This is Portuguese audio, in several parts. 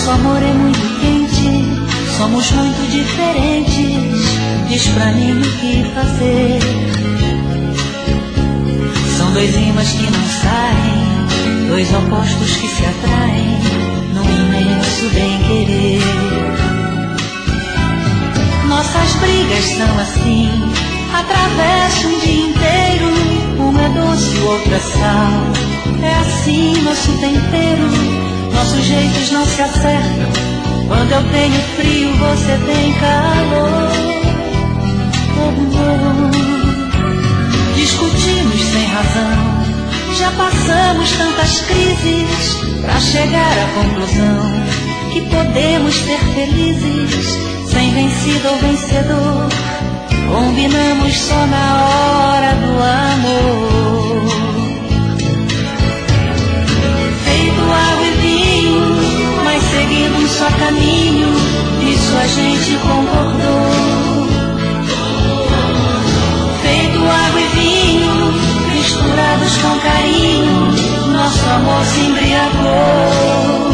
Nosso amor é muito quente, somos muito diferentes. Diz pra mim o que fazer. São dois imãs que não saem, dois opostos que se atraem num imenso bem-querer. Nossas brigas são assim, atravessa um dia inteiro. Uma é doce, o outro é sal. É assim nosso tempero, nossos jeitos não se acertam. Quando eu tenho frio, você tem calor. Discutimos sem razão, já passamos tantas crises pra chegar à conclusão que podemos ser felizes sem vencido ou vencedor. Combinamos só na hora do amor. Feito água e vinho, mas seguindo um só caminho, isso a gente concordou. Feito água e vinho, misturados com carinho, nosso amor se embriagou.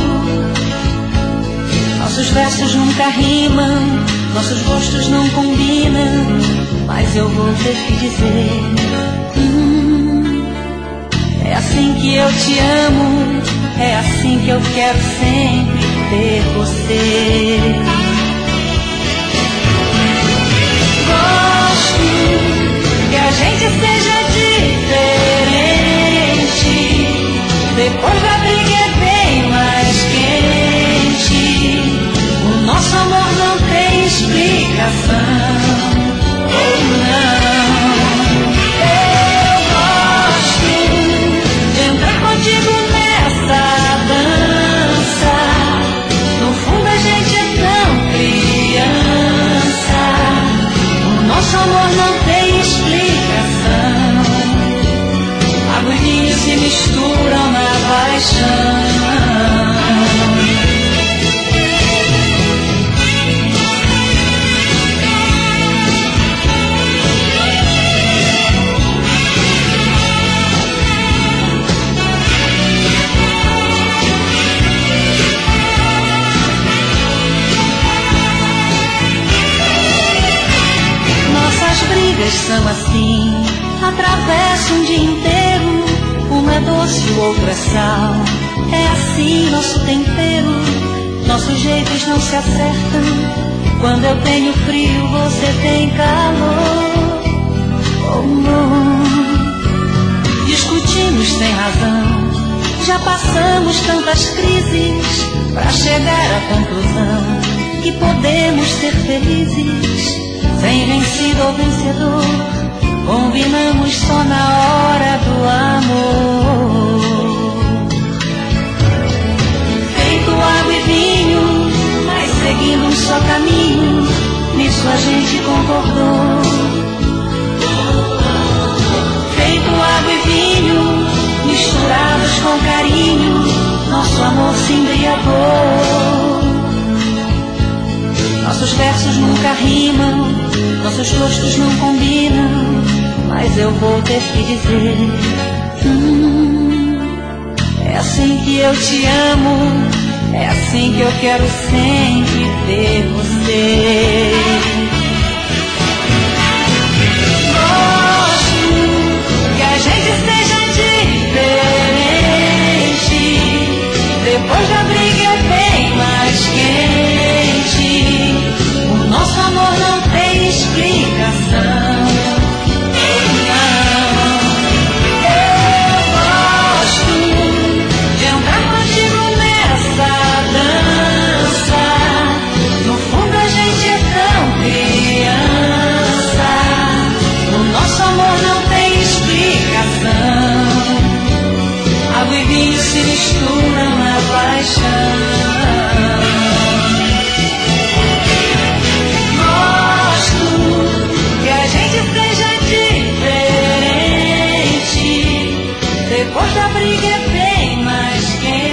Nossos versos nunca rimam, nossos gostos não combinam, mas eu vou ter que dizer, é assim que eu te amo, é assim que eu quero sempre ter você. Gosto que a gente seja diferente, depois da briga é bem mais quente. O nosso amor não tem explicação, ou não. Eu gosto de entrar contigo nessa dança. No fundo a gente é tão criança. O nosso amor não tem explicação. Água e vinho se misturam na paixão. São assim, atravessa um dia inteiro. Uma é doce, o outro é sal. É assim nosso tempero, nossos jeitos não se acertam. Quando eu tenho frio, você tem calor. Oh, oh. Discutimos sem razão, já passamos tantas crises pra chegar à conclusão que podemos ser felizes sem vencido ou vencedor. Combinamos só na hora do amor. Feito água e vinho, mas seguindo um só caminho, nisso a gente concordou. Feito água e vinho, misturados com carinho, nosso amor se embriagou. Nossos versos nunca rimam, nossos gostos não combinam, mas eu vou ter que dizer, é assim que eu te amo, é assim que eu quero sempre ter você. Gosto que a gente seja diferente, depois da briga é bem mais quente. O nosso amor não tem explicação. Não. Eu gosto de andar contigo nessa dança. No fundo a gente é tão criança. O nosso amor não tem explicação. Água e vinho se misturam na paixão. Depois da briga é bem mais quente.